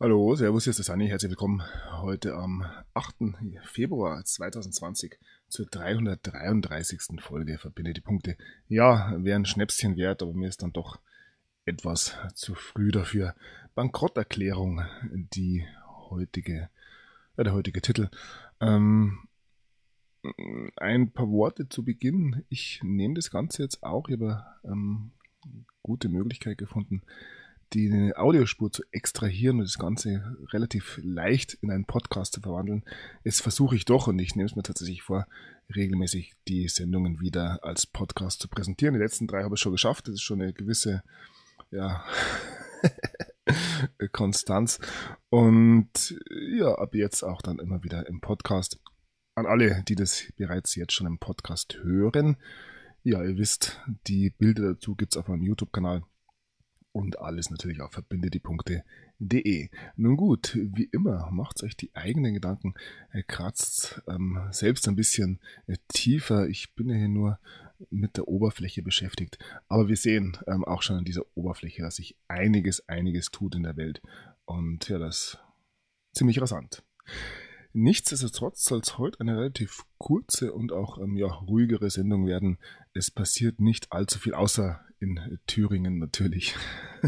Hallo, servus, hier ist der Sani. Herzlich willkommen heute am 8. Februar 2020 zur 333. Folge Verbinde die Punkte. Ja, wäre ein Schnäpschen wert, aber mir ist dann doch etwas zu früh dafür. Bankrotterklärung, der heutige Titel. Ein paar Worte zu Beginn. Ich nehme das Ganze jetzt auch über gute Möglichkeit gefunden, die Audiospur zu extrahieren und das Ganze relativ leicht in einen Podcast zu verwandeln. Jetzt versuche ich doch, und ich nehme es mir tatsächlich vor, regelmäßig die Sendungen wieder als Podcast zu präsentieren. Die letzten 3 habe ich schon geschafft. Das ist schon eine gewisse, ja, Konstanz. Und ja, ab jetzt auch dann immer wieder im Podcast. An alle, die das bereits jetzt schon im Podcast hören. Ja, ihr wisst, die Bilder dazu gibt es auf meinem YouTube-Kanal. Und alles natürlich auf verbindediepunkte.de. Nun gut, wie immer, macht euch die eigenen Gedanken, kratzt selbst ein bisschen tiefer. Ich bin ja hier nur mit der Oberfläche beschäftigt. Aber wir sehen auch schon an dieser Oberfläche, dass sich einiges tut in der Welt. Und ja, das ist ziemlich rasant. Nichtsdestotrotz soll es heute eine relativ kurze und auch ruhigere Sendung werden. Es passiert nicht allzu viel, außer in Thüringen natürlich,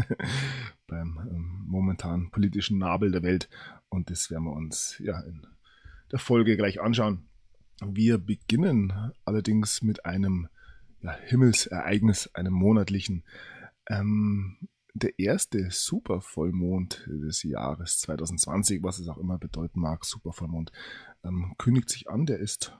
beim momentanen politischen Nabel der Welt. Und das werden wir uns ja in der Folge gleich anschauen. Wir beginnen allerdings mit einem Himmelsereignis, einem monatlichen. Der erste Supervollmond des Jahres 2020, was es auch immer bedeuten mag, Supervollmond, kündigt sich an. Der ist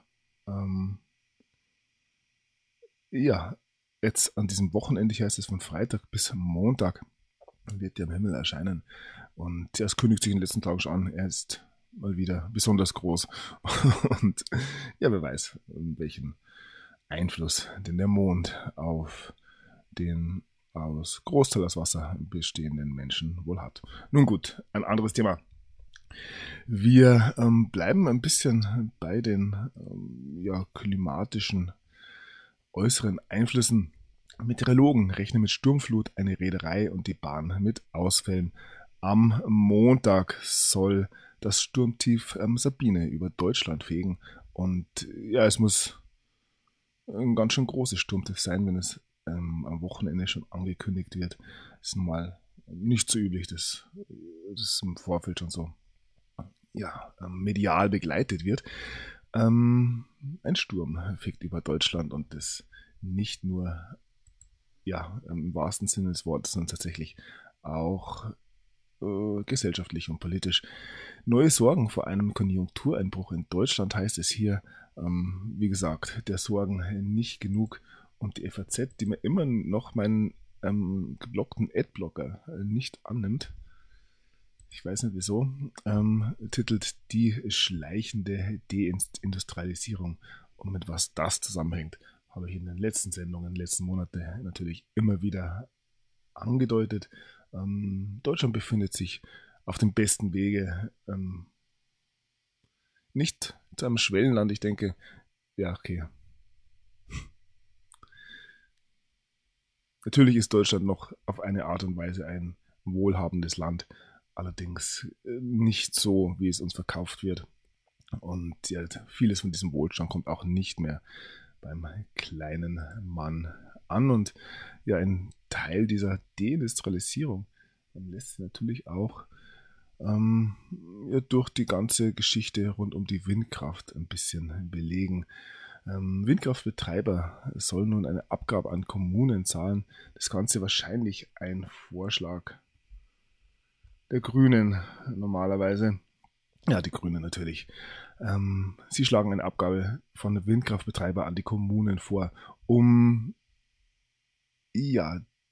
jetzt an diesem Wochenende, hier heißt es von Freitag bis Montag, wird der am Himmel erscheinen. Und es kündigt sich in den letzten Tagen schon an. Er ist mal wieder besonders groß. Und ja, wer weiß, welchen Einfluss denn der Mond auf den aus Großteil aus Wasser bestehenden Menschen wohl hat. Nun gut, ein anderes Thema. Wir bleiben ein bisschen bei den klimatischen äußeren Einflüssen. Meteorologen rechnen mit Sturmflut, eine Reederei und die Bahn mit Ausfällen. Am Montag soll das Sturmtief Sabine über Deutschland fegen. Und ja, es muss ein ganz schön großes Sturmtief sein, wenn es am Wochenende schon angekündigt wird. Das ist mal nicht so üblich, dass das im Vorfeld schon so medial begleitet wird. Ein Sturm fegt über Deutschland und das nicht nur im wahrsten Sinne des Wortes, sondern tatsächlich auch gesellschaftlich und politisch. Neue Sorgen vor einem Konjunktureinbruch in Deutschland heißt es hier. Wie gesagt, der Sorgen nicht genug. Und die FAZ, die mir immer noch meinen geblockten Adblocker nicht annimmt, ich weiß nicht wieso, titelt Die schleichende Deindustrialisierung. Und mit was das zusammenhängt, habe ich in den letzten Sendungen, letzten Monaten natürlich immer wieder angedeutet. Deutschland befindet sich auf dem besten Wege, nicht zu einem Schwellenland. Ich denke, ja, okay. Natürlich ist Deutschland noch auf eine Art und Weise ein wohlhabendes Land, allerdings nicht so, wie es uns verkauft wird. Und ja, vieles von diesem Wohlstand kommt auch nicht mehr beim kleinen Mann an. Und ja, ein Teil dieser Deindustrialisierung lässt sich natürlich auch durch die ganze Geschichte rund um die Windkraft ein bisschen belegen. Windkraftbetreiber sollen nun eine Abgabe an Kommunen zahlen. Das Ganze wahrscheinlich ein Vorschlag der Grünen normalerweise. Ja, die Grünen natürlich. Sie schlagen eine Abgabe von Windkraftbetreiber an die Kommunen vor, um die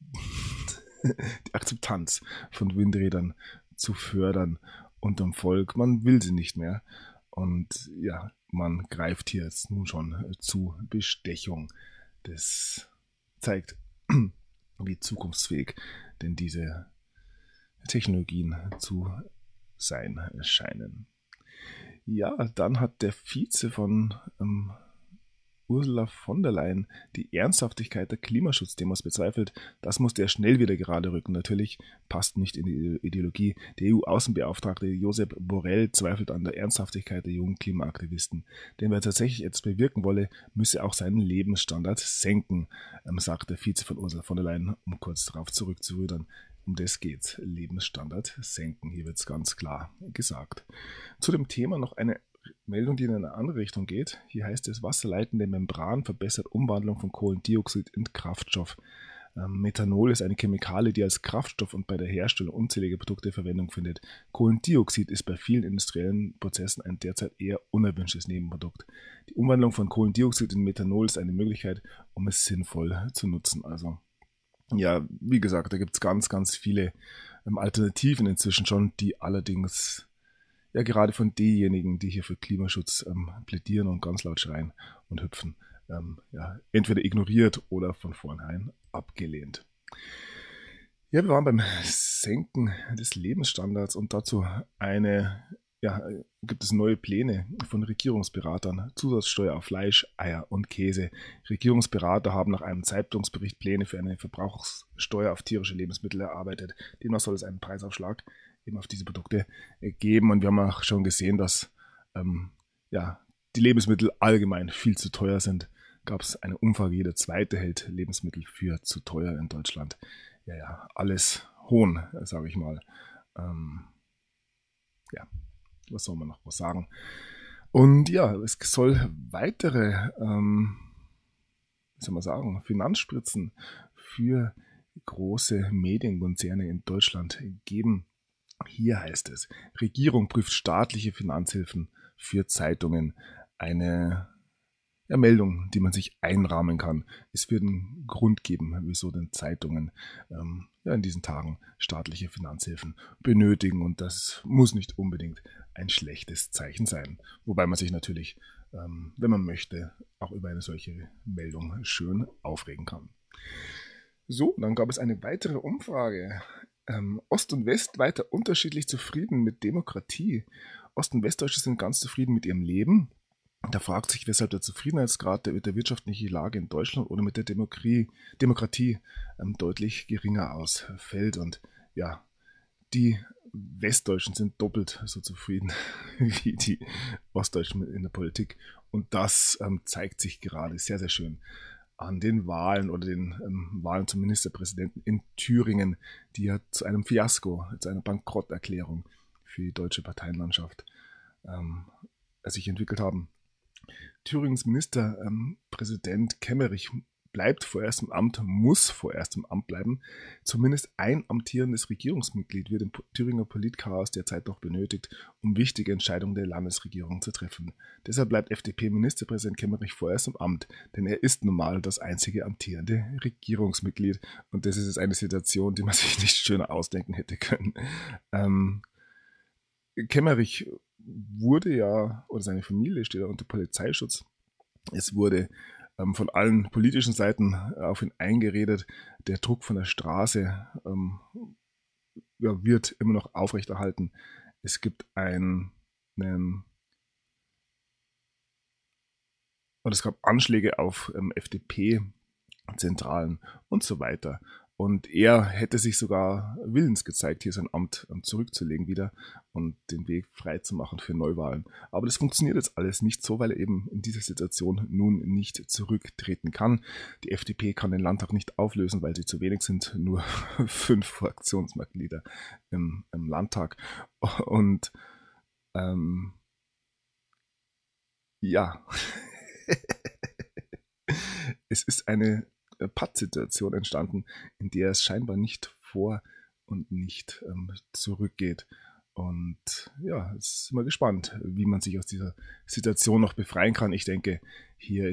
Akzeptanz von Windrädern zu fördern unterm Volk. Man will sie nicht mehr. Und ja, man greift hier jetzt nun schon zu Bestechung. Das zeigt, wie zukunftsfähig denn diese Technologien zu sein scheinen. Ja, dann hat der Vize von Ursula von der Leyen die Ernsthaftigkeit der Klimaschutzthemas bezweifelt. Das musste er schnell wieder gerade rücken. Natürlich passt nicht in die Ideologie. Der EU-Außenbeauftragte Josep Borrell zweifelt an der Ernsthaftigkeit der jungen Klimaaktivisten. Denn wer tatsächlich etwas bewirken wolle, müsse auch seinen Lebensstandard senken, sagt der Vize von Ursula von der Leyen, um kurz darauf zurückzurudern. Um das geht's. Lebensstandard senken. Hier wird's ganz klar gesagt. Zu dem Thema noch eine Meldung, die in eine andere Richtung geht. Hier heißt es, wasserleitende Membran verbessert Umwandlung von Kohlendioxid in Kraftstoff. Methanol ist eine Chemikalie, die als Kraftstoff und bei der Herstellung unzähliger Produkte Verwendung findet. Kohlendioxid ist bei vielen industriellen Prozessen ein derzeit eher unerwünschtes Nebenprodukt. Die Umwandlung von Kohlendioxid in Methanol ist eine Möglichkeit, um es sinnvoll zu nutzen. Also ja, wie gesagt, da gibt es ganz, ganz viele Alternativen inzwischen schon, die allerdings ja gerade von denjenigen, die hier für Klimaschutz plädieren und ganz laut schreien und hüpfen, ja, entweder ignoriert oder von vornherein abgelehnt. Ja, wir waren beim Senken des Lebensstandards und dazu gibt es neue Pläne von Regierungsberatern, Zusatzsteuer auf Fleisch, Eier und Käse. Regierungsberater haben nach einem Zeitungsbericht Pläne für eine Verbrauchssteuer auf tierische Lebensmittel erarbeitet. Demnach soll es einen Preisaufschlag eben auf diese Produkte geben. Und wir haben auch schon gesehen, dass die Lebensmittel allgemein viel zu teuer sind. Gab es eine Umfrage, jeder Zweite hält Lebensmittel für zu teuer in Deutschland. Ja, alles Hohn, sage ich mal. Was soll man noch was sagen? Und ja, es soll weitere, Finanzspritzen für große Medienkonzerne in Deutschland geben. Hier heißt es, Regierung prüft staatliche Finanzhilfen für Zeitungen. Eine Meldung, die man sich einrahmen kann. Es wird einen Grund geben, wieso denn Zeitungen in diesen Tagen staatliche Finanzhilfen benötigen. Und das muss nicht unbedingt ein schlechtes Zeichen sein. Wobei man sich natürlich, wenn man möchte, auch über eine solche Meldung schön aufregen kann. So, dann gab es eine weitere Umfrage. Ost und West weiter unterschiedlich zufrieden mit Demokratie. Ost- und Westdeutsche sind ganz zufrieden mit ihrem Leben. Da fragt sich, weshalb der Zufriedenheitsgrad mit der wirtschaftlichen Lage in Deutschland oder mit der Demokratie deutlich geringer ausfällt. Und ja, die Westdeutschen sind doppelt so zufrieden wie die Ostdeutschen in der Politik. Und das zeigt sich gerade sehr, sehr schön an den Wahlen oder den Wahlen zum Ministerpräsidenten in Thüringen, die ja zu einem Fiasko, zu einer Bankrotterklärung für die deutsche Parteienlandschaft sich entwickelt haben. Thüringens Ministerpräsident Kemmerich bleibt vorerst im Amt, muss vorerst im Amt bleiben. Zumindest ein amtierendes Regierungsmitglied wird im Thüringer Politchaos derzeit noch benötigt, um wichtige Entscheidungen der Landesregierung zu treffen. Deshalb bleibt FDP-Ministerpräsident Kemmerich vorerst im Amt, denn er ist nun mal das einzige amtierende Regierungsmitglied. Und das ist jetzt eine Situation, die man sich nicht schöner ausdenken hätte können. Kemmerich wurde ja, oder seine Familie steht ja unter Polizeischutz. Es wurde von allen politischen Seiten auf ihn eingeredet. Der Druck von der Straße wird immer noch aufrechterhalten. Es gibt es gab Anschläge auf FDP-Zentralen und so weiter. Und er hätte sich sogar willens gezeigt, hier sein Amt zurückzulegen wieder und den Weg frei zu machen für Neuwahlen. Aber das funktioniert jetzt alles nicht so, weil er eben in dieser Situation nun nicht zurücktreten kann. Die FDP kann den Landtag nicht auflösen, weil sie zu wenig sind. Nur 5 Fraktionsmitglieder im Landtag. Und es ist eine Pattsituation entstanden, in der es scheinbar nicht vor und nicht zurückgeht. Und ja, jetzt sind wir gespannt, wie man sich aus dieser Situation noch befreien kann. Ich denke, hier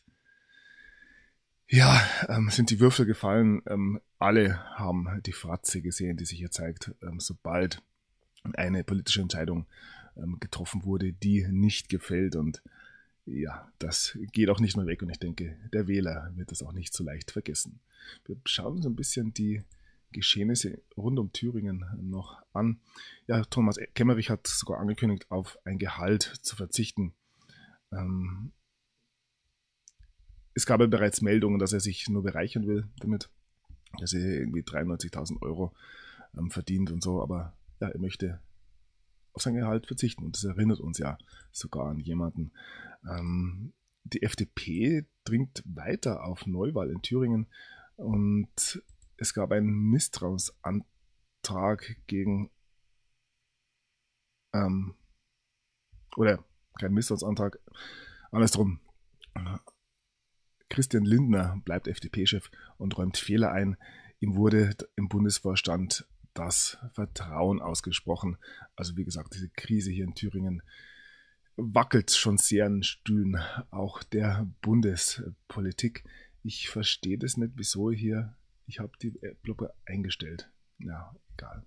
sind die Würfel gefallen. Alle haben die Fratze gesehen, die sich hier zeigt, sobald eine politische Entscheidung getroffen wurde, die nicht gefällt. Und ja, das geht auch nicht mehr weg und ich denke, der Wähler wird das auch nicht so leicht vergessen. Wir schauen uns ein bisschen die Geschehnisse rund um Thüringen noch an. Ja, Thomas Kemmerich hat sogar angekündigt, auf ein Gehalt zu verzichten. es gab ja bereits Meldungen, dass er sich nur bereichern will damit, dass er irgendwie 93.000 Euro verdient und so, aber ja, er möchte auf sein Gehalt verzichten und das erinnert uns ja sogar an jemanden. Die FDP dringt weiter auf Neuwahl in Thüringen und es gab einen Misstrauensantrag gegen oder kein Misstrauensantrag, andersrum. Christian Lindner bleibt FDP-Chef und räumt Fehler ein. Ihm wurde im Bundesvorstand das Vertrauen ausgesprochen. Also wie gesagt, diese Krise hier in Thüringen wackelt schon sehr an Stühlen, auch der Bundespolitik. Ich verstehe das nicht, wieso hier, ich habe die Adblocker eingestellt. Ja, egal.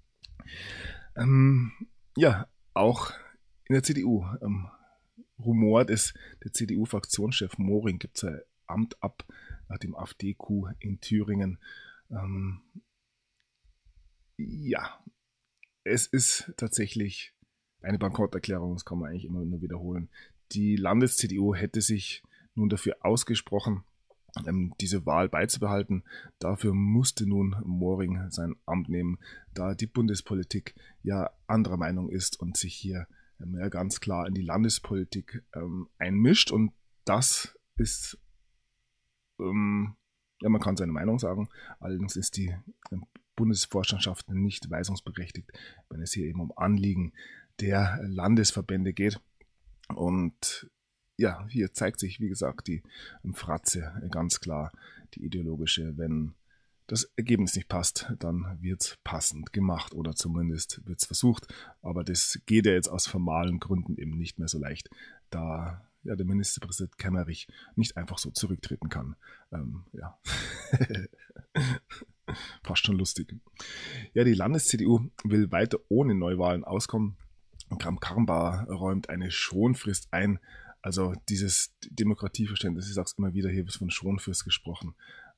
Ja, auch in der CDU rumort es, der CDU-Fraktionschef Moring gibt sein Amt ab nach dem AfD-Coup in Thüringen. Ja, es ist tatsächlich eine Bankrotterklärung, das kann man eigentlich immer nur wiederholen. Die Landes-CDU hätte sich nun dafür ausgesprochen, diese Wahl beizubehalten. Dafür musste nun Moring sein Amt nehmen, da die Bundespolitik ja anderer Meinung ist und sich hier ja ganz klar in die Landespolitik einmischt. Und das ist, ja, man kann seine Meinung sagen, allerdings ist die Bundesvorstandschaft nicht weisungsberechtigt, wenn es hier eben um Anliegen der Landesverbände geht. Und ja, hier zeigt sich, wie gesagt, die Fratze ganz klar, die ideologische. Wenn das Ergebnis nicht passt, dann wird es passend gemacht oder zumindest wird es versucht. Aber das geht ja jetzt aus formalen Gründen eben nicht mehr so leicht, da ja der Ministerpräsident Kemmerich nicht einfach so zurücktreten kann. Ja, fast schon lustig. Ja, die Landes-CDU will weiter ohne Neuwahlen auskommen. Kramp-Karrenbauer räumt eine Schonfrist ein. Also dieses Demokratieverständnis, ich sage es immer wieder, hier wird von Schonfrist gesprochen.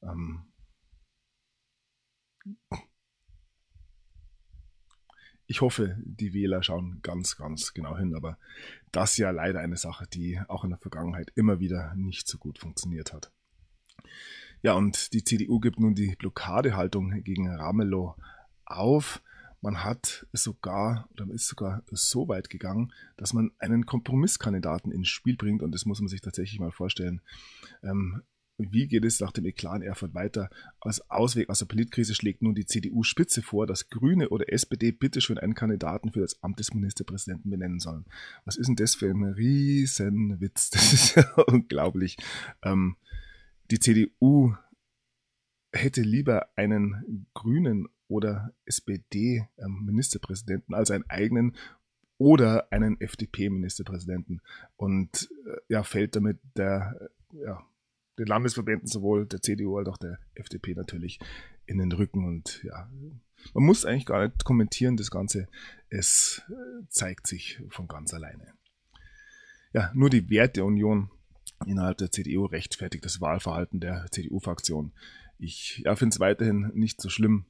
Ich hoffe, die Wähler schauen ganz, ganz genau hin, aber das ist ja leider eine Sache, die auch in der Vergangenheit immer wieder nicht so gut funktioniert hat. Ja, und die CDU gibt nun die Blockadehaltung gegen Ramelow auf. Man hat sogar, oder ist sogar so weit gegangen, dass man einen Kompromisskandidaten ins Spiel bringt. Und das muss man sich tatsächlich mal vorstellen. Wie geht es nach dem Eklat in Erfurt weiter? Als Ausweg aus der Politkrise schlägt nun die CDU-Spitze vor, dass Grüne oder SPD bitteschön einen Kandidaten für das Amt des Ministerpräsidenten benennen sollen. Was ist denn das für ein Riesenwitz? Das ist ja unglaublich. Die CDU hätte lieber einen Grünen oder SPD-Ministerpräsidenten als einen eigenen oder einen FDP-Ministerpräsidenten und ja, fällt damit den Landesverbänden sowohl der CDU als auch der FDP natürlich in den Rücken. Und ja, man muss eigentlich gar nicht kommentieren, das Ganze, es zeigt sich von ganz alleine. Ja, nur die Werteunion innerhalb der CDU rechtfertigt das Wahlverhalten der CDU-Fraktion. Ich finde es weiterhin nicht so schlimm.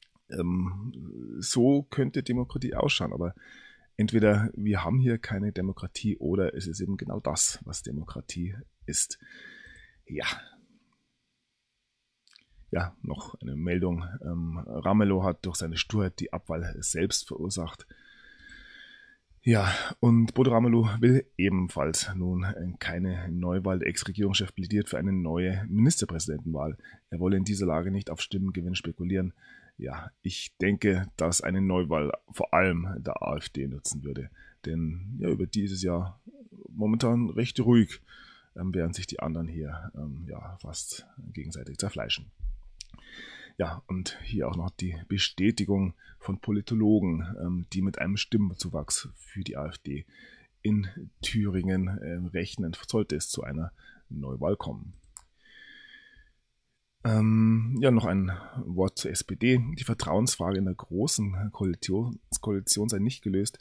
So könnte Demokratie ausschauen, aber entweder wir haben hier keine Demokratie oder es ist eben genau das, was Demokratie ist. Ja, noch eine Meldung. Ramelow hat durch seine Sturheit die Abwahl selbst verursacht. Ja, und Bodo Ramelow will ebenfalls nun keine Neuwahl. Der Ex-Regierungschef plädiert für eine neue Ministerpräsidentenwahl. Er wolle in dieser Lage nicht auf Stimmengewinn spekulieren. Ja, ich denke, dass eine Neuwahl vor allem der AfD nutzen würde. Denn ja, über dieses Jahr momentan recht ruhig, während sich die anderen hier fast gegenseitig zerfleischen. Ja, und hier auch noch die Bestätigung von Politologen, die mit einem Stimmenzuwachs für die AfD in Thüringen rechnen, sollte es zu einer Neuwahl kommen. Noch ein Wort zur SPD. Die Vertrauensfrage in der großen Koalition sei nicht gelöst.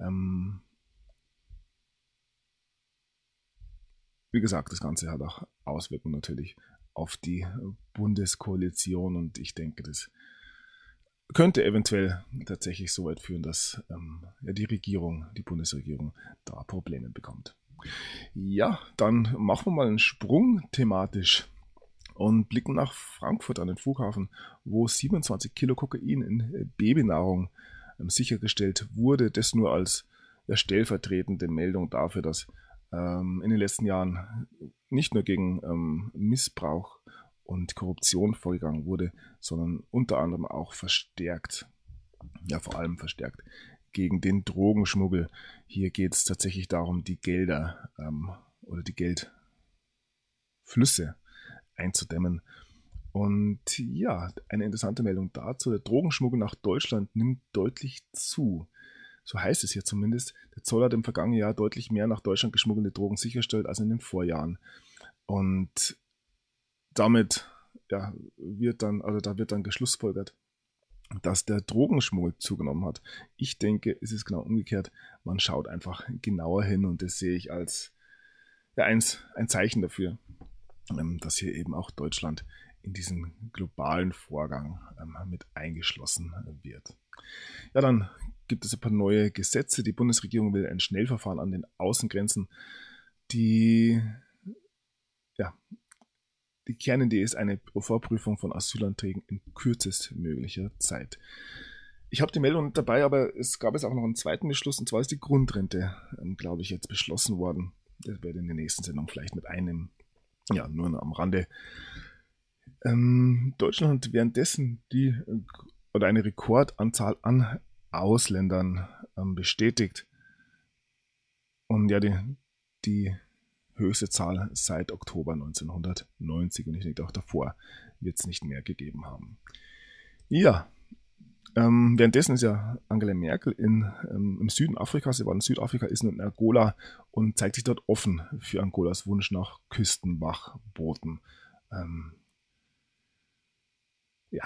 Wie gesagt, das Ganze hat auch Auswirkungen natürlich auf die Bundeskoalition und ich denke, das könnte eventuell tatsächlich so weit führen, dass die Bundesregierung da Probleme bekommt. Ja, dann machen wir mal einen Sprung thematisch und blicken nach Frankfurt an den Flughafen, wo 27 Kilo Kokain in Babynahrung sichergestellt wurde. Das nur als stellvertretende Meldung dafür, dass in den letzten Jahren nicht nur gegen Missbrauch und Korruption vorgegangen wurde, sondern unter anderem auch verstärkt, ja vor allem verstärkt, gegen den Drogenschmuggel. Hier geht es tatsächlich darum, die Gelder oder die Geldflüsse einzudämmen. Und ja, eine interessante Meldung dazu, der Drogenschmuggel nach Deutschland nimmt deutlich zu. So heißt es hier zumindest. Der Zoll hat im vergangenen Jahr deutlich mehr nach Deutschland geschmuggelte Drogen sichergestellt als in den Vorjahren. Und damit ja, wird dann geschlussfolgert, dass der Drogenschmuggel zugenommen hat. Ich denke, es ist genau umgekehrt. Man schaut einfach genauer hin und das sehe ich als ein Zeichen dafür, dass hier eben auch Deutschland in diesen globalen Vorgang mit eingeschlossen wird. Ja, dann gibt es ein paar neue Gesetze. Die Bundesregierung will ein Schnellverfahren an den Außengrenzen. Die Kernidee ist eine Vorprüfung von Asylanträgen in kürzestmöglicher Zeit. Ich habe die Meldung nicht dabei, aber es gab auch noch einen zweiten Beschluss, und zwar ist die Grundrente, glaube ich, jetzt beschlossen worden. Das werde ich in der nächsten Sendung vielleicht mit einnehmen. Ja, nur noch am Rande. Deutschland hat währenddessen eine Rekordanzahl an Ausländern bestätigt. Und ja, die höchste Zahl seit Oktober 1990. Und ich denke auch davor wird es nicht mehr gegeben haben. Ja, währenddessen ist ja Angela Merkel im Süden Afrikas, sie war in Südafrika, ist nun in Angola und zeigt sich dort offen für Angolas Wunsch nach Küstenwachbooten. Ja.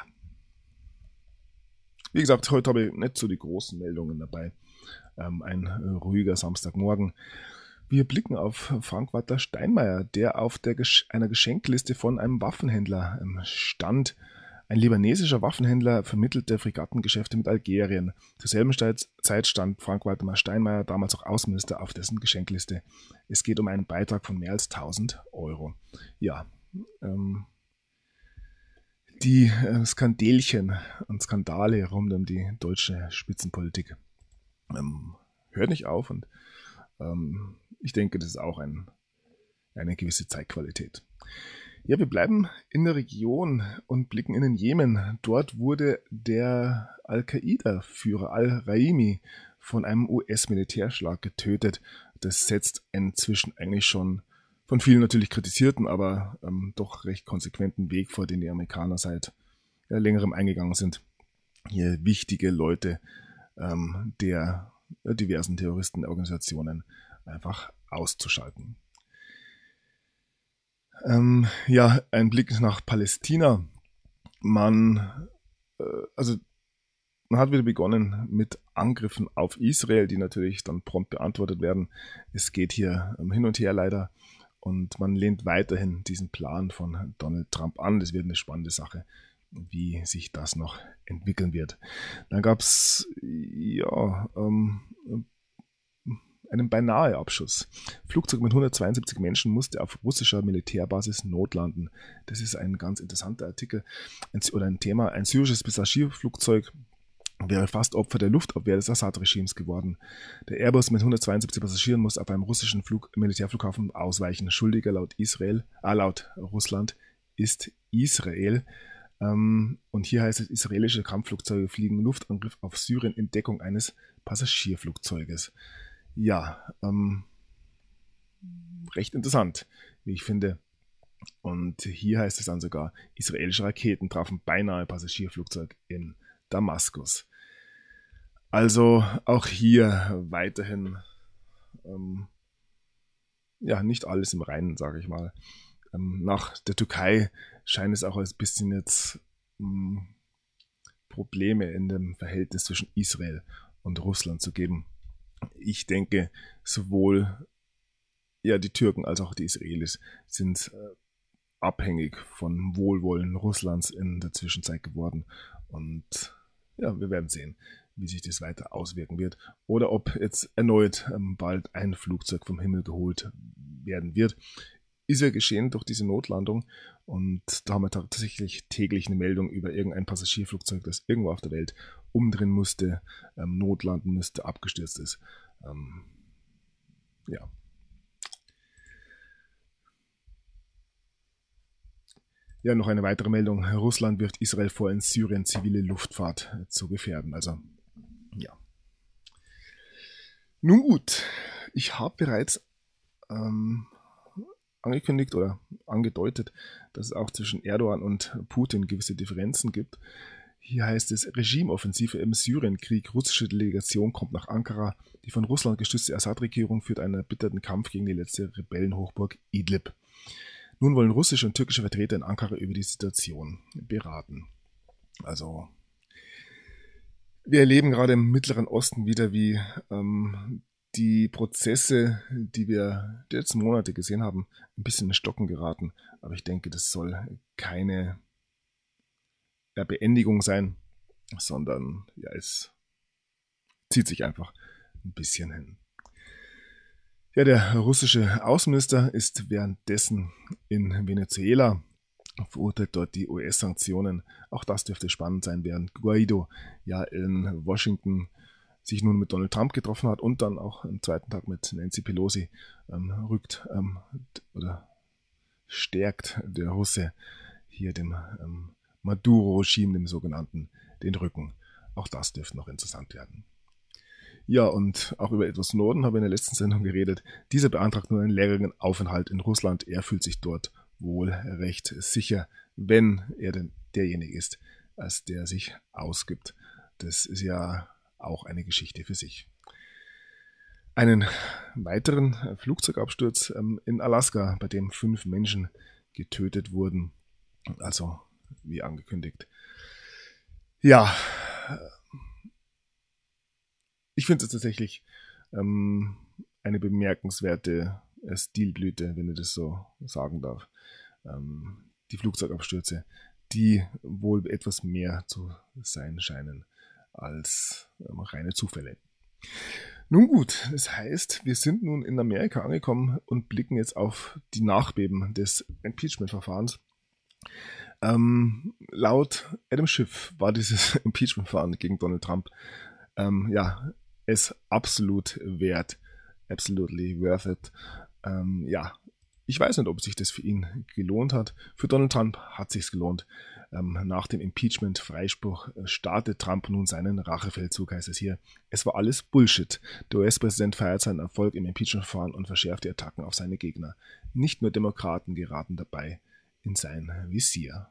Wie gesagt, heute habe ich nicht so die großen Meldungen dabei. Ein ruhiger Samstagmorgen. Wir blicken auf Frank-Walter Steinmeier, der auf einer Geschenkliste von einem Waffenhändler stand. Ein libanesischer Waffenhändler vermittelte Fregattengeschäfte mit Algerien. Zur selben Zeit stand Frank-Walter Steinmeier, damals auch Außenminister, auf dessen Geschenkliste. Es geht um einen Beitrag von mehr als 1.000 Euro. Ja, die Skandelchen und Skandale rund um die deutsche Spitzenpolitik hört nicht auf und ich denke, das ist auch eine gewisse Zeitqualität. Ja, wir bleiben in der Region und blicken in den Jemen. Dort wurde der Al-Qaida-Führer Al-Raimi von einem US-Militärschlag getötet. Das setzt inzwischen eigentlich schon von vielen natürlich kritisierten, aber doch recht konsequenten Weg vor, den die Amerikaner seit längerem eingegangen sind, hier wichtige Leute der diversen Terroristenorganisationen einfach auszuschalten. Ja, ein Blick nach Palästina. Man hat wieder begonnen mit Angriffen auf Israel, die natürlich dann prompt beantwortet werden. Es geht hier hin und her leider und man lehnt weiterhin diesen Plan von Donald Trump an. Das wird eine spannende Sache, wie sich das noch entwickeln wird. Dann gab es einen beinahe Abschuss. Flugzeug mit 172 Menschen musste auf russischer Militärbasis notlanden. Das ist ein ganz interessanter Artikel oder ein Thema. Ein syrisches Passagierflugzeug wäre fast Opfer der Luftabwehr des Assad-Regimes geworden. Der Airbus mit 172 Passagieren muss auf einem russischen Militärflughafen ausweichen. Schuldiger laut Russland ist Israel. Und hier heißt es, israelische Kampfflugzeuge fliegen Luftangriff auf Syrien in Deckung eines Passagierflugzeuges. Ja, recht interessant, wie ich finde. Und hier heißt es dann sogar, israelische Raketen trafen beinahe Passagierflugzeug in Damaskus. Also auch hier weiterhin nicht alles im Reinen, sage ich mal. Nach der Türkei scheint es auch ein bisschen jetzt Probleme in dem Verhältnis zwischen Israel und Russland zu geben. Ich denke, sowohl die Türken als auch die Israelis sind abhängig von Wohlwollen Russlands in der Zwischenzeit geworden. Und ja, wir werden sehen, wie sich das weiter auswirken wird oder ob jetzt erneut bald ein Flugzeug vom Himmel geholt werden wird. Ist ja geschehen durch diese Notlandung und da haben wir tatsächlich täglich eine Meldung über irgendein Passagierflugzeug, das irgendwo auf der Welt umdrehen musste, notlanden müsste, abgestürzt ist. Ja. Ja, noch eine weitere Meldung. Russland wirft Israel vor, in Syrien zivile Luftfahrt zu gefährden. Also, ja. Nun gut, ich habe bereits angekündigt oder angedeutet, dass es auch zwischen Erdogan und Putin gewisse Differenzen gibt. Hier heißt es, Regimeoffensive im Syrienkrieg. Russische Delegation kommt nach Ankara. Die von Russland gestützte Assad-Regierung führt einen erbitterten Kampf gegen die letzte Rebellenhochburg Idlib. Nun wollen russische und türkische Vertreter in Ankara über die Situation beraten. Also, wir erleben gerade im Mittleren Osten wieder, wie die Prozesse, die wir die letzten Monate gesehen haben, ein bisschen in Stocken geraten. Aber ich denke, das soll keine Beendigung sein, sondern ja, es zieht sich einfach ein bisschen hin. Ja, der russische Außenminister ist währenddessen in Venezuela, verurteilt dort die US-Sanktionen. Auch das dürfte spannend sein, während Guaido ja in Washington sich nun mit Donald Trump getroffen hat und dann auch am zweiten Tag mit Nancy Pelosi oder stärkt der Russe hier dem Maduro-Regime, dem sogenannten, den Rücken. Auch das dürfte noch interessant werden. Ja, und auch über Edward Snowden habe ich in der letzten Sendung geredet. Dieser beantragt nun einen längeren Aufenthalt in Russland. Er fühlt sich dort wohl recht sicher, wenn er denn derjenige ist, als der sich ausgibt. Das ist ja auch eine Geschichte für sich. Einen weiteren Flugzeugabsturz in Alaska, bei dem 5 Menschen getötet wurden. Also, wie angekündigt. Ja, ich finde es tatsächlich eine bemerkenswerte Stilblüte, wenn ich das so sagen darf. Die Flugzeugabstürze, die wohl etwas mehr zu sein scheinen als reine Zufälle. Nun gut, das heißt, wir sind nun in Amerika angekommen und blicken jetzt auf die Nachbeben des Impeachment-Verfahrens. Laut Adam Schiff war dieses Impeachment-Verfahren gegen Donald Trump es absolut wert. Absolutely worth it. Ich weiß nicht, ob sich das für ihn gelohnt hat. Für Donald Trump hat sich's gelohnt. Nach dem Impeachment-Freispruch startet Trump nun seinen Rachefeldzug, heißt es hier. Es war alles Bullshit. Der US-Präsident feiert seinen Erfolg im Impeachment-Verfahren und verschärft die Attacken auf seine Gegner. Nicht nur Demokraten geraten dabei in sein Visier.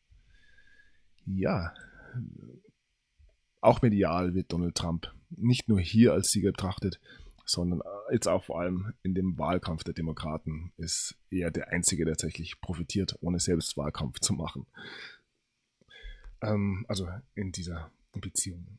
Ja, auch medial wird Donald Trump nicht nur hier als Sieger betrachtet, sondern jetzt auch vor allem in dem Wahlkampf der Demokraten ist er der Einzige, der tatsächlich profitiert, ohne selbst Wahlkampf zu machen. Also in dieser Beziehung.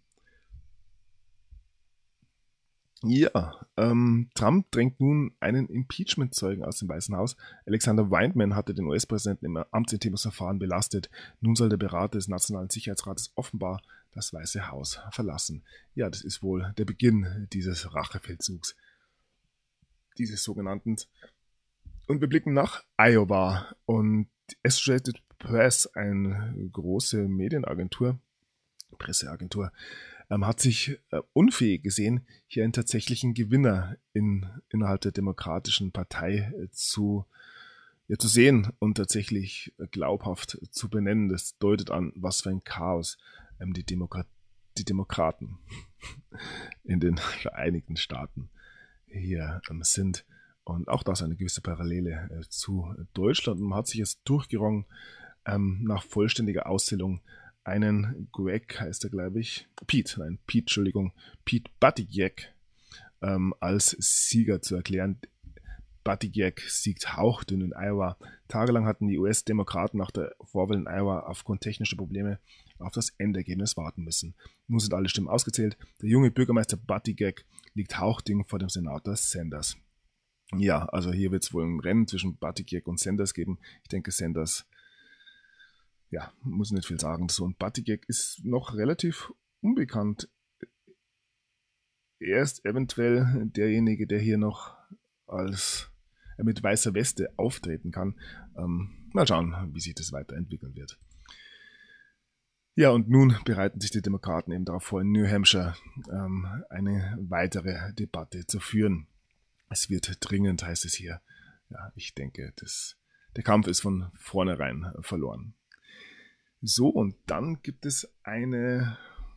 Ja, Trump drängt nun einen Impeachment-Zeugen aus dem Weißen Haus. Alexander Weinman hatte den US-Präsidenten im Amtsenthebungsverfahren belastet. Nun soll der Berater des Nationalen Sicherheitsrates offenbar das Weiße Haus verlassen. Ja, das ist wohl der Beginn dieses Rachefeldzugs, dieses sogenannten. Und wir blicken nach Iowa und Associated Press, eine große Medienagentur, Presseagentur, hat sich unfähig gesehen, hier einen tatsächlichen Gewinner innerhalb der Demokratischen Partei zu sehen und tatsächlich glaubhaft zu benennen. Das deutet an, was für ein Chaos die Demokraten in den Vereinigten Staaten hier sind. Und auch das eine gewisse Parallele zu Deutschland. Man hat sich jetzt durchgerungen, nach vollständiger Auszählung einen Greg, heißt er glaube ich, Pete Buttigieg als Sieger zu erklären. Buttigieg siegt hauchdünn in Iowa. Tagelang hatten die US-Demokraten nach der Vorwahl in Iowa aufgrund technischer Probleme auf das Endergebnis warten müssen. Nun sind alle Stimmen ausgezählt. Der junge Bürgermeister Buttigieg liegt hauchdünn vor dem Senator Sanders. Ja, also hier wird es wohl ein Rennen zwischen Buttigieg und Sanders geben. Ich denke, Sanders, ja, muss nicht viel sagen. So, und Buttigieg ist noch relativ unbekannt er ist eventuell derjenige, der hier noch als mit weißer Weste auftreten kann. Mal schauen, wie sich das weiterentwickeln wird. Ja, und nun bereiten sich die Demokraten eben darauf vor, in New Hampshire eine weitere Debatte zu führen. Es wird dringend, heißt es hier. Ja, ich denke, der Kampf ist von vornherein verloren. So, und dann gibt es einer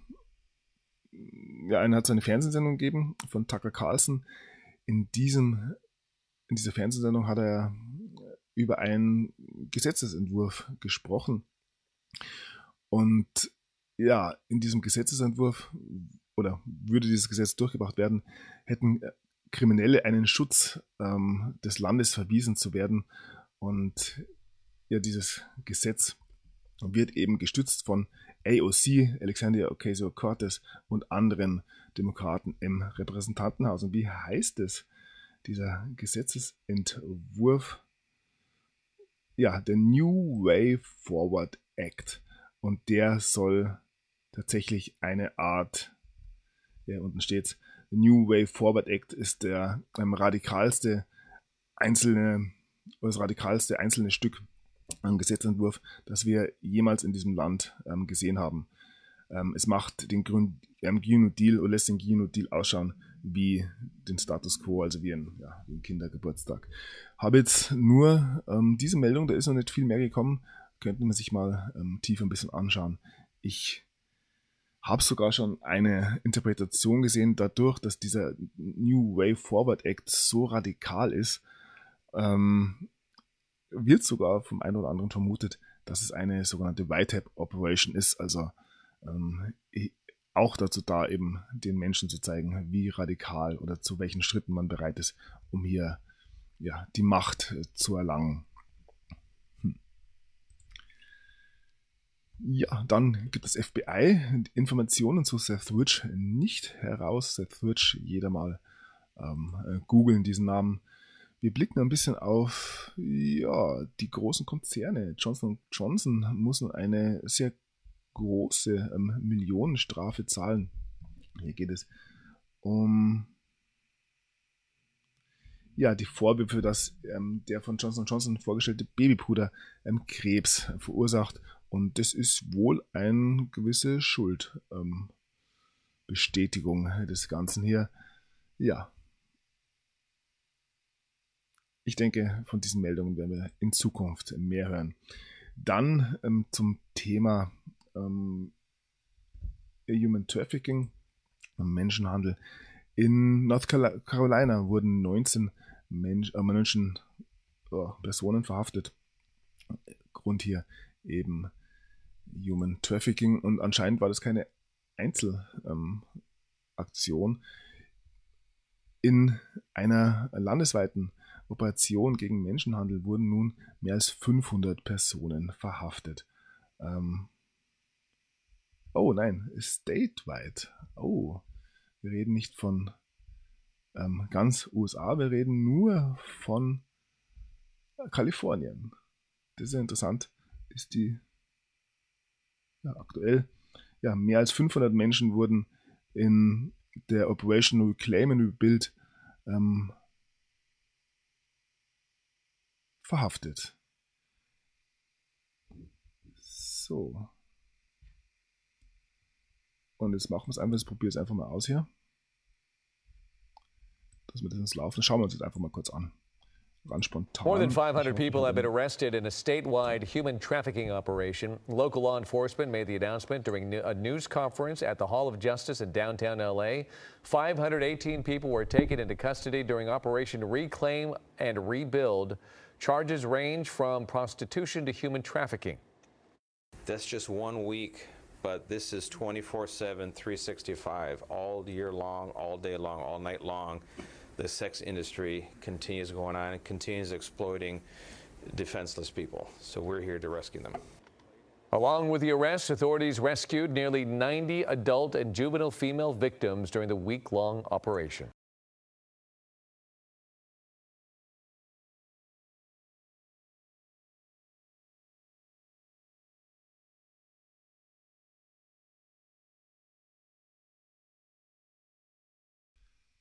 hat so eine Fernsehsendung gegeben von Tucker Carlson. In dieser Fernsehsendung hat er über einen Gesetzesentwurf gesprochen. Und ja, in diesem Gesetzesentwurf oder würde dieses Gesetz durchgebracht werden, hätten Kriminelle einen Schutz des Landes verwiesen zu werden. Und ja, dieses Gesetz wird eben gestützt von AOC, Alexandria Ocasio-Cortez und anderen Demokraten im Repräsentantenhaus. Und wie heißt es, dieser Gesetzesentwurf? Ja, der New Way Forward Act. Und der soll tatsächlich eine Art, ja, unten steht's, The New Way Forward Act ist das radikalste einzelne Stück an Gesetzentwurf, das wir jemals in diesem Land gesehen haben. Es macht den Green New Deal oder lässt den Green New Deal ausschauen wie den Status Quo, also wie ein Kindergeburtstag. Habe jetzt nur diese Meldung, da ist noch nicht viel mehr gekommen, könnte man sich mal tiefer ein bisschen anschauen. Ich habe sogar schon eine Interpretation gesehen, dadurch, dass dieser New Way Forward Act so radikal ist, wird sogar vom einen oder anderen vermutet, dass es eine sogenannte White Hat Operation ist, also auch dazu da, eben den Menschen zu zeigen, wie radikal oder zu welchen Schritten man bereit ist, um hier die Macht zu erlangen. Ja, dann gibt das FBI Informationen zu Seth Rich nicht heraus. Seth Rich, jeder mal googeln diesen Namen. Wir blicken ein bisschen auf die großen Konzerne. Johnson & Johnson muss nun eine sehr große Millionenstrafe zahlen. Hier geht es um die Vorwürfe, dass der von Johnson & Johnson vorgestellte Babypuder Krebs verursacht. Und das ist wohl eine gewisse Schuldbestätigung des Ganzen hier. Ja. Ich denke, von diesen Meldungen werden wir in Zukunft mehr hören. Dann zum Thema Human Trafficking, Menschenhandel. In North Carolina wurden 19 Personen verhaftet. Grund hier eben Human Trafficking, und anscheinend war das keine Einzelaktion. In einer landesweiten Operation gegen Menschenhandel wurden nun mehr als 500 Personen verhaftet. Statewide. Wir reden nicht von ganz USA, wir reden nur von Kalifornien. Das ist ja interessant. Ist die aktuell mehr als 500 Menschen wurden in der Operation Reclaim and Rebuild verhaftet. So. Und jetzt machen wir es einfach, probiere es einfach mal aus hier. Dass wir das ins Laufen. Schauen wir uns das einfach mal kurz an. More than 500 people have been arrested in a statewide human trafficking operation. Local law enforcement made the announcement during a news conference at the Hall of Justice in downtown LA. 518 people were taken into custody during Operation Reclaim and Rebuild. Charges range from prostitution to human trafficking. That's just 1 week, but this is 24/7, 365, all year long, all day long, all night long. The sex industry continues going on and continues exploiting defenseless people. So we're here to rescue them. Along with the arrests, authorities rescued nearly 90 adult and juvenile female victims during the week-long operation.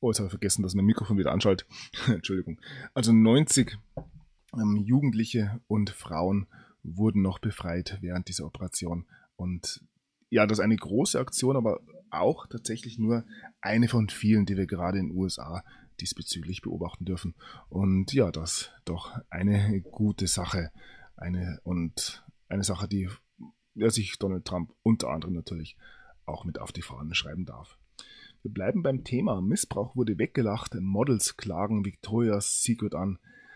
Oh, jetzt habe ich vergessen, dass mein Mikrofon wieder anschaltet. Entschuldigung. Also 90 Jugendliche und Frauen wurden noch befreit während dieser Operation. Und ja, das ist eine große Aktion, aber auch tatsächlich nur eine von vielen, die wir gerade in den USA diesbezüglich beobachten dürfen. Und ja, das ist doch eine gute Sache. Eine Sache, die sich Donald Trump unter anderem natürlich auch mit auf die Fahnen schreiben darf. Wir bleiben beim Thema. Missbrauch wurde weggelacht. Models klagen Victoria's Secret an.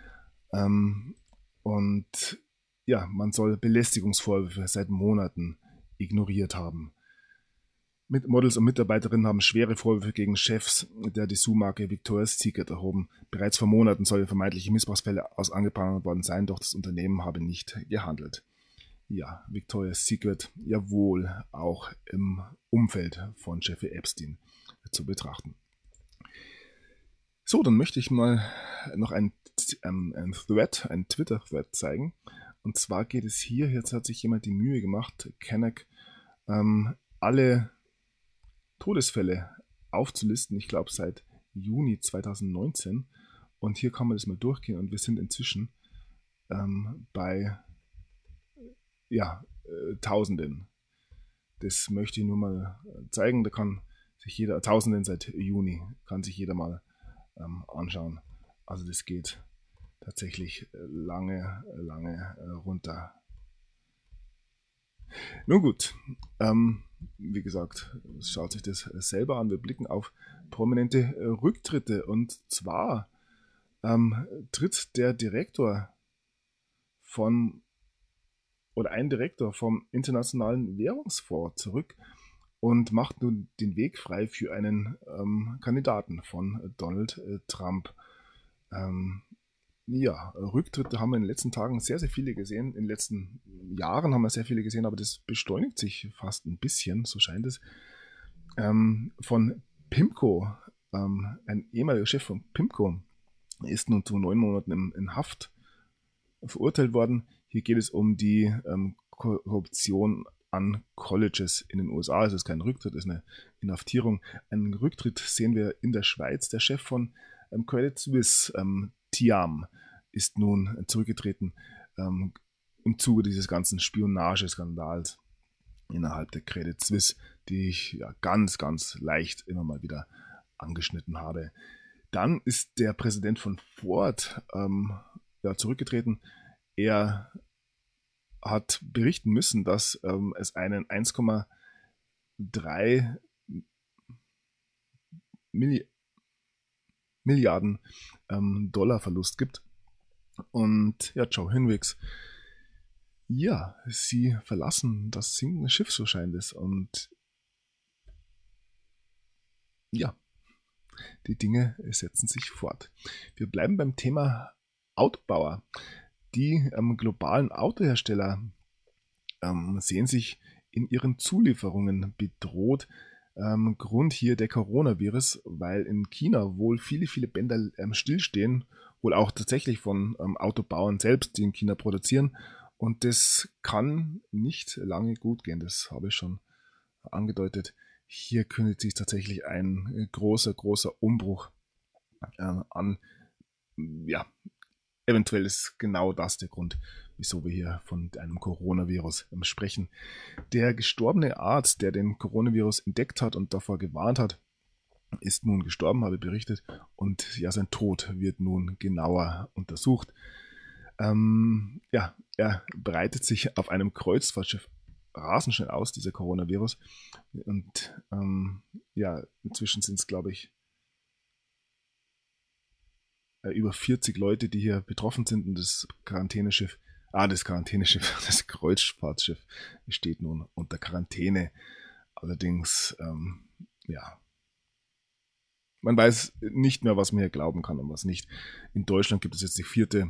Und ja, man soll Belästigungsvorwürfe seit Monaten ignoriert haben. Models und Mitarbeiterinnen haben schwere Vorwürfe gegen Chefs der Dessous-Marke Victoria's Secret erhoben. Bereits vor Monaten sollen vermeintliche Missbrauchsfälle angeprangert worden sein, doch das Unternehmen habe nicht gehandelt. Ja, Victoria's Secret, jawohl, auch im Umfeld von Jeffrey Epstein zu betrachten. So, dann möchte ich mal noch ein Twitter-Thread zeigen. Und zwar geht es hier, jetzt hat sich jemand die Mühe gemacht, Kanak, alle Todesfälle aufzulisten, ich glaube seit Juni 2019. Und hier kann man das mal durchgehen und wir sind inzwischen bei Tausenden. Das möchte ich nur mal zeigen, da kann sich jeder, Tausenden seit Juni, kann sich jeder mal anschauen. Also das geht tatsächlich lange runter. Nun gut, wie gesagt, schaut sich das selber an. Wir blicken auf prominente Rücktritte und zwar tritt ein Direktor vom Internationalen Währungsfonds zurück und macht nun den Weg frei für einen Kandidaten von Donald Trump. Rücktritte haben wir in den letzten Tagen sehr, sehr viele gesehen. In den letzten Jahren haben wir sehr viele gesehen, aber das beschleunigt sich fast ein bisschen, so scheint es. Von PIMCO, ein ehemaliger Chef von PIMCO, ist nun zu 9 Monaten in Haft verurteilt worden. Hier geht es um die Korruption an Colleges in den USA. Es ist kein Rücktritt, es ist eine Inhaftierung. Einen Rücktritt sehen wir in der Schweiz. Der Chef von Credit Suisse, Thiam, ist nun zurückgetreten im Zuge dieses ganzen Spionageskandals innerhalb der Credit Suisse, die ich ja ganz, ganz leicht immer mal wieder angeschnitten habe. Dann ist der Präsident von Ford zurückgetreten. Er hat berichten müssen, dass es einen 1,3 Milliarden Dollar Verlust gibt. Und ja, Joe Hinrichs, ja, sie verlassen das sinkende Schiff, so scheint es. Und ja, die Dinge setzen sich fort. Wir bleiben beim Thema Autobauer. Die globalen Autohersteller sehen sich in ihren Zulieferungen bedroht. Grund hier der Coronavirus, weil in China wohl viele, viele Bänder stillstehen, wohl auch tatsächlich von Autobauern selbst, die in China produzieren. Und das kann nicht lange gut gehen, das habe ich schon angedeutet. Hier kündigt sich tatsächlich ein großer, großer Umbruch an. Ja, eventuell ist genau das der Grund, wieso wir hier von einem Coronavirus sprechen. Der gestorbene Arzt, der den Coronavirus entdeckt hat und davor gewarnt hat, ist nun gestorben, habe ich berichtet. Und ja, sein Tod wird nun genauer untersucht. Er breitet sich auf einem Kreuzfahrtschiff rasend schnell aus, dieser Coronavirus. Und inzwischen sind es, glaube ich, über 40 Leute, die hier betroffen sind, und das Kreuzfahrtschiff steht nun unter Quarantäne. Allerdings, man weiß nicht mehr, was man hier glauben kann und was nicht. In Deutschland gibt es jetzt die 4.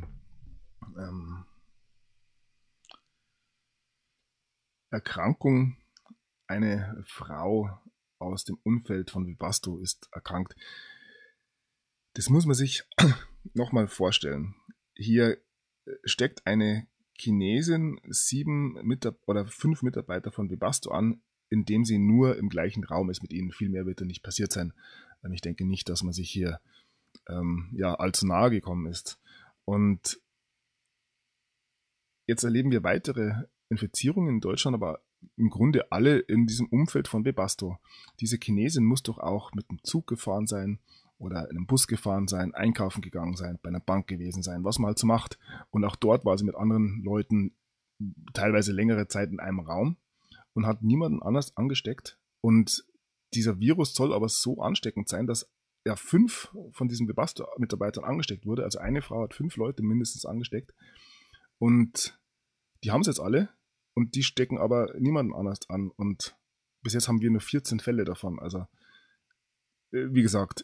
Erkrankung. Eine Frau aus dem Umfeld von Webasto ist erkrankt. Das muss man sich nochmal vorstellen. Hier steckt eine Chinesin 5 Mitarbeiter von Webasto an, indem sie nur im gleichen Raum ist mit ihnen. Viel mehr wird da nicht passiert sein. Ich denke nicht, dass man sich hier allzu nahe gekommen ist. Und jetzt erleben wir weitere Infizierungen in Deutschland, aber im Grunde alle in diesem Umfeld von Webasto. Diese Chinesin muss doch auch mit dem Zug gefahren sein oder in einem Bus gefahren sein, einkaufen gegangen sein, bei einer Bank gewesen sein, was man halt so macht. Und auch dort war sie mit anderen Leuten teilweise längere Zeit in einem Raum und hat niemanden anders angesteckt. Und dieser Virus soll aber so ansteckend sein, dass 5 von diesen Webasto-Mitarbeitern angesteckt wurde. Also eine Frau hat 5 Leute mindestens angesteckt. Und die haben es jetzt alle und die stecken aber niemanden anders an. Und bis jetzt haben wir nur 14 Fälle davon. Also, wie gesagt,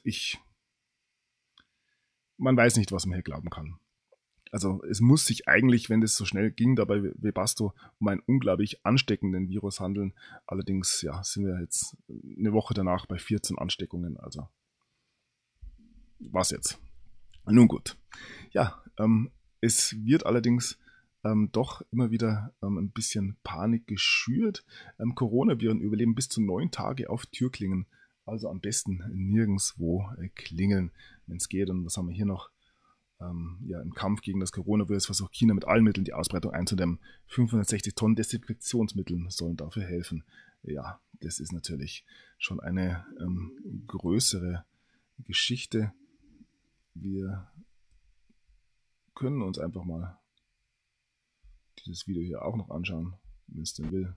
man weiß nicht, was man hier glauben kann. Also es muss sich eigentlich, wenn das so schnell ging, da bei Webasto um einen unglaublich ansteckenden Virus handeln. Allerdings sind wir jetzt eine Woche danach bei 14 Ansteckungen. Also was jetzt? Nun gut. Ja, es wird allerdings doch immer wieder ein bisschen Panik geschürt. Coronaviren überleben bis zu 9 Tage auf Türklingen. Also am besten nirgendwo klingeln, wenn es geht. Und was haben wir hier noch? Im Kampf gegen das Coronavirus versucht China mit allen Mitteln die Ausbreitung einzudämmen. 560 Tonnen Desinfektionsmittel sollen dafür helfen. Ja, das ist natürlich schon eine größere Geschichte. Wir können uns einfach mal dieses Video hier auch noch anschauen, wenn es denn will.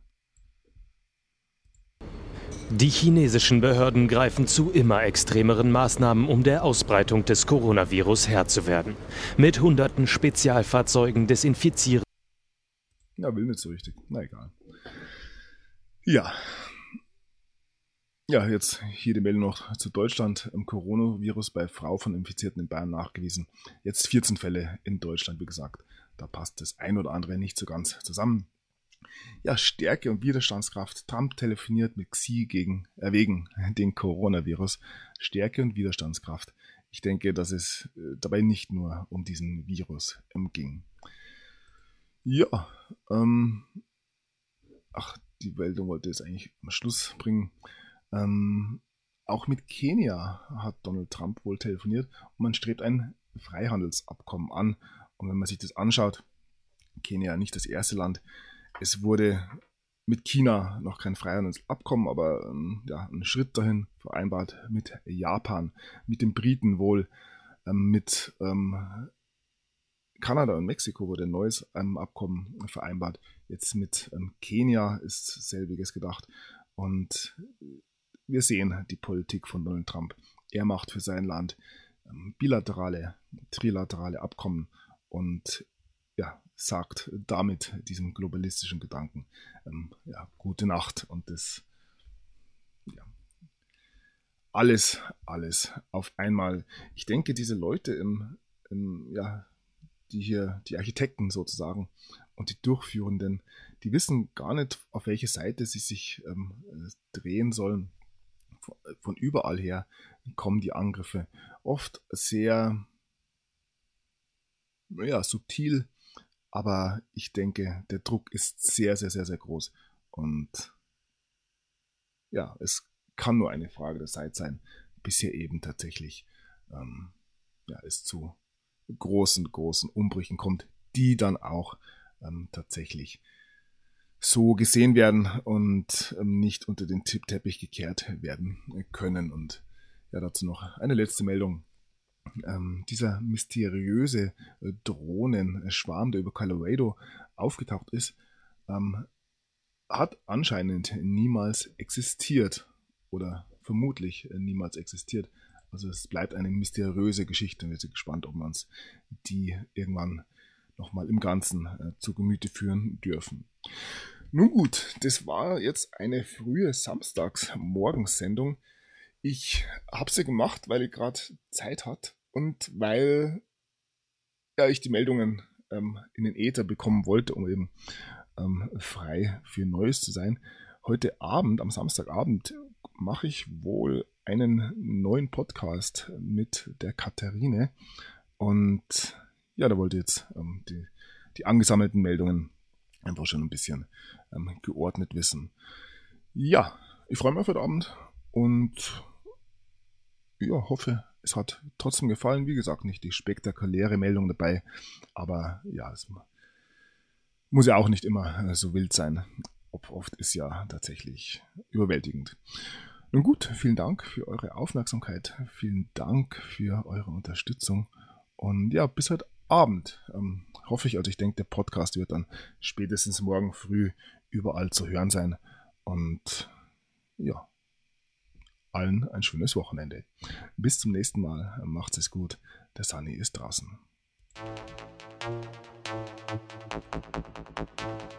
Die chinesischen Behörden greifen zu immer extremeren Maßnahmen, um der Ausbreitung des Coronavirus Herr zu werden. Mit hunderten Spezialfahrzeugen desinfizieren. Ja, will nicht so richtig. Na egal. Ja. Ja, jetzt hier die Meldung noch zu Deutschland. Coronavirus bei Frau von Infizierten in Bayern nachgewiesen. Jetzt 14 Fälle in Deutschland, wie gesagt. Da passt das ein oder andere nicht so ganz zusammen. Ja, Stärke und Widerstandskraft. Trump telefoniert mit Xi wegen den Coronavirus. Stärke und Widerstandskraft. Ich denke, dass es dabei nicht nur um diesen Virus ging. Ja, die Meldung wollte ich jetzt eigentlich am Schluss bringen. Auch mit Kenia hat Donald Trump wohl telefoniert und man strebt ein Freihandelsabkommen an. Und wenn man sich das anschaut, Kenia nicht das erste Land. Es wurde mit China noch kein Freihandelsabkommen, aber ein Schritt dahin vereinbart mit Japan, mit den Briten wohl, mit Kanada und Mexiko wurde ein neues Abkommen vereinbart. Jetzt mit Kenia ist selbiges gedacht. Und wir sehen die Politik von Donald Trump. Er macht für sein Land bilaterale, trilaterale Abkommen und sagt damit diesem globalistischen Gedanken gute Nacht. Und das alles auf einmal. Ich denke, diese Leute die Architekten sozusagen und die Durchführenden, die wissen gar nicht, auf welche Seite sie sich drehen sollen. Von überall her kommen die Angriffe. Oft sehr subtil, aber ich denke, der Druck ist sehr, sehr, sehr, sehr groß. Und es kann nur eine Frage der Zeit sein, bis hier eben tatsächlich es zu großen Umbrüchen kommt, die dann auch tatsächlich so gesehen werden und nicht unter den Teppich gekehrt werden können. Und dazu noch eine letzte Meldung. Dieser mysteriöse Drohnenschwarm, der über Colorado aufgetaucht ist, hat anscheinend niemals existiert oder vermutlich niemals existiert. Also es bleibt eine mysteriöse Geschichte und wir sind gespannt, ob wir uns die irgendwann nochmal im Ganzen zu Gemüte führen dürfen. Nun gut, das war jetzt eine frühe Samstagsmorgensendung. Ich habe sie gemacht, weil ich gerade Zeit hatte und weil ich die Meldungen in den Äther bekommen wollte, um eben frei für Neues zu sein. Heute Abend, am Samstagabend, mache ich wohl einen neuen Podcast mit der Katharine und da wollte ich jetzt die angesammelten Meldungen einfach schon ein bisschen geordnet wissen. Ja, ich freue mich auf heute Abend und ja, hoffe, es hat trotzdem gefallen. Wie gesagt, nicht die spektakuläre Meldung dabei, aber ja, es muss ja auch nicht immer so wild sein. Oft ist ja tatsächlich überwältigend. Nun gut, vielen Dank für eure Aufmerksamkeit, vielen Dank für eure Unterstützung und ja, bis heute Abend hoffe ich, also ich denke, der Podcast wird dann spätestens morgen früh überall zu hören sein und ja, allen ein schönes Wochenende. Bis zum nächsten Mal, macht's es gut, der Sunny ist draußen.